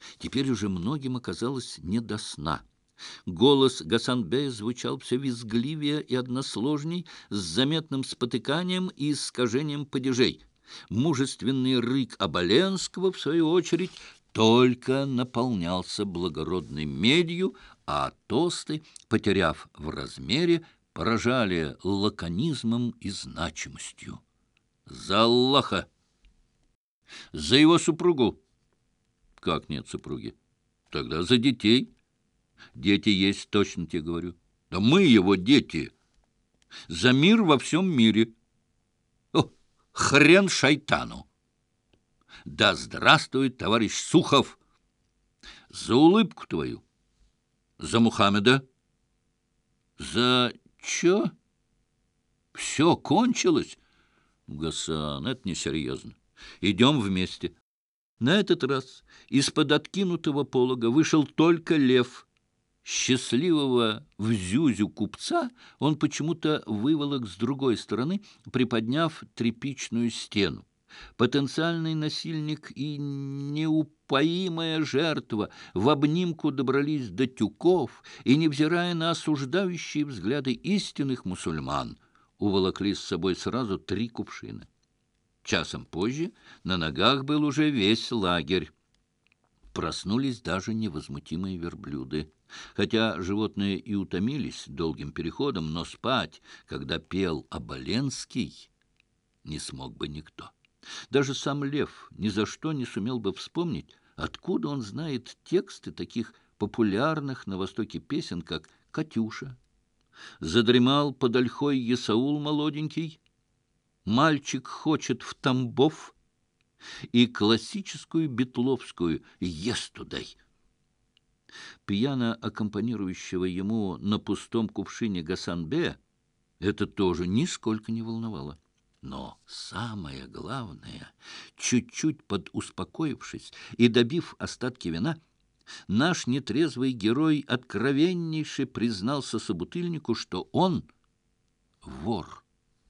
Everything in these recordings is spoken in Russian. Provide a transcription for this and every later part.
Теперь уже многим оказалось не до сна. Голос Гасанбея звучал все визгливее и односложней, с заметным спотыканием и искажением падежей. Мужественный рык Оболенского, в свою очередь, только наполнялся благородной медью, а тосты, потеряв в размере, поражали лаконизмом и значимостью. «За Аллаха! За его супругу!» «Как нет супруги?» «Тогда за детей!» «Дети есть, точно тебе говорю!» «Да мы его дети! За мир во всем мире!» «О, хрен шайтану! Да здравствует товарищ Сухов! За улыбку твою! За Мухаммеда! За чё? Все кончилось?» «Гасан, это несерьезно. Идем вместе». На этот раз из-под откинутого полога вышел только лев. Счастливого в зюзю купца он почему-то выволок с другой стороны, приподняв тряпичную стену. Потенциальный насильник и неупоимая жертва в обнимку добрались до тюков и, невзирая на осуждающие взгляды истинных мусульман, уволокли с собой сразу 3 кувшина. Часом позже на ногах был уже весь лагерь. Проснулись даже невозмутимые верблюды. Хотя животные и утомились долгим переходом, но спать, когда пел Оболенский, не смог бы никто. Даже сам лев ни за что не сумел бы вспомнить, откуда он знает тексты таких популярных на Востоке песен, как «Катюша», «Задремал под ольхой Есаул молоденький», «Мальчик хочет в Тамбов» и классическую бетловскую «Естудай». Пьяно аккомпанирующего ему на пустом кувшине Гасанбе это тоже нисколько не волновало. Но самое главное, чуть-чуть подуспокоившись и добив остатки вина, наш нетрезвый герой откровеннейше признался собутыльнику, что он вор.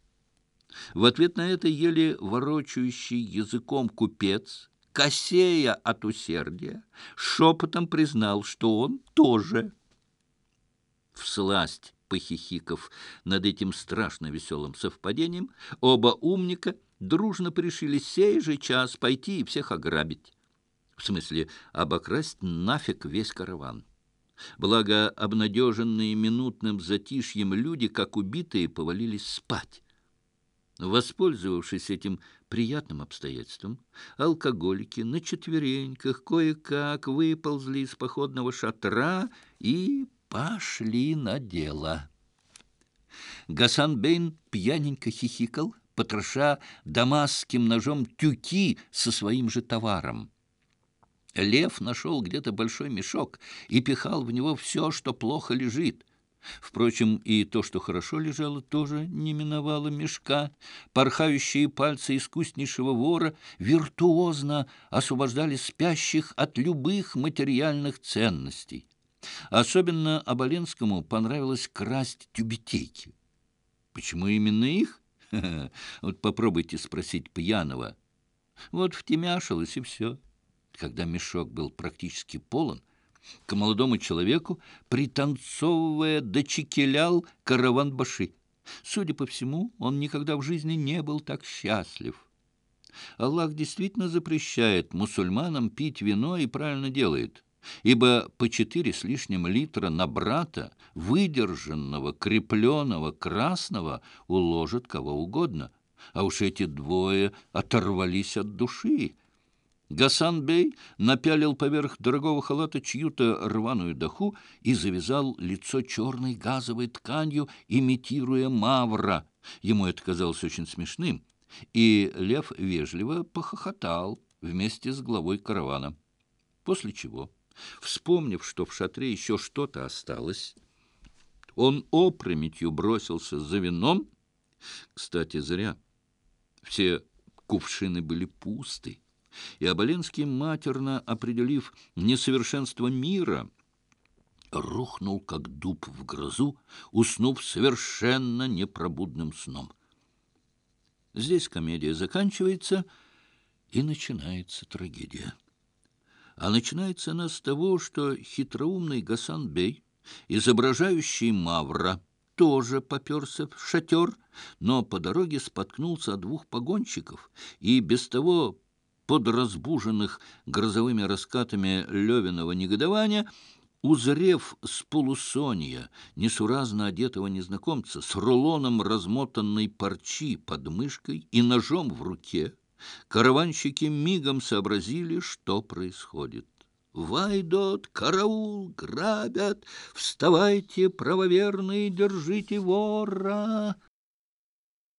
В ответ на это еле ворочающий языком купец, косея от усердия, шепотом признал, что он тоже. Всласть похихиков над этим страшно веселым совпадением, оба умника дружно пришили сей же час пойти и всех ограбить. В смысле, обокрасть нафиг весь караван. Благо, обнадеженные минутным затишьем люди, как убитые, повалились спать. Воспользовавшись этим приятным обстоятельством, алкоголики на четвереньках кое-как выползли из походного шатра и пошли на дело. Гасан-бейн пьяненько хихикал, потроша дамасским ножом тюки со своим же товаром. Лев нашел где-то большой мешок и пихал в него все, что плохо лежит. Впрочем, и то, что хорошо лежало, тоже не миновало мешка. Порхающие пальцы искуснейшего вора виртуозно освобождали спящих от любых материальных ценностей. Особенно Оболенскому понравилось красть тюбетейки. Почему именно их? Вот попробуйте спросить пьяного. Вот втемяшилось, и все. Когда мешок был практически полон, к молодому человеку, пританцовывая, дочекелял караван-баши. Судя по всему, он никогда в жизни не был так счастлив. Аллах действительно запрещает мусульманам пить вино и правильно делает, ибо по 4 с лишним литра на брата, выдержанного, крепленного, красного, уложат кого угодно. А уж эти двое оторвались от души. Гасан-бей напялил поверх дорогого халата чью-то рваную даху и завязал лицо черной газовой тканью, имитируя мавра. Ему это казалось очень смешным, и лев вежливо похохотал вместе с главой каравана. После чего, вспомнив, что в шатре еще что-то осталось, он опрометью бросился за вином. Кстати, зря. Все кувшины были пусты. И Оболенский, матерно определив несовершенство мира, рухнул, как дуб в грозу, уснув совершенно непробудным сном. Здесь комедия заканчивается, и начинается трагедия. А начинается она с того, что хитроумный Гасан-бей, изображающий Мавра, тоже попёрся в шатер, но по дороге споткнулся о двух погонщиков, и без того подразбуженных грозовыми раскатами Левиного негодования, узрев с полусонья несуразно одетого незнакомца с рулоном размотанной парчи под мышкой и ножом в руке, караванщики мигом сообразили, что происходит. «Вайдот! Караул! Грабят! Вставайте, правоверные, держите вора!»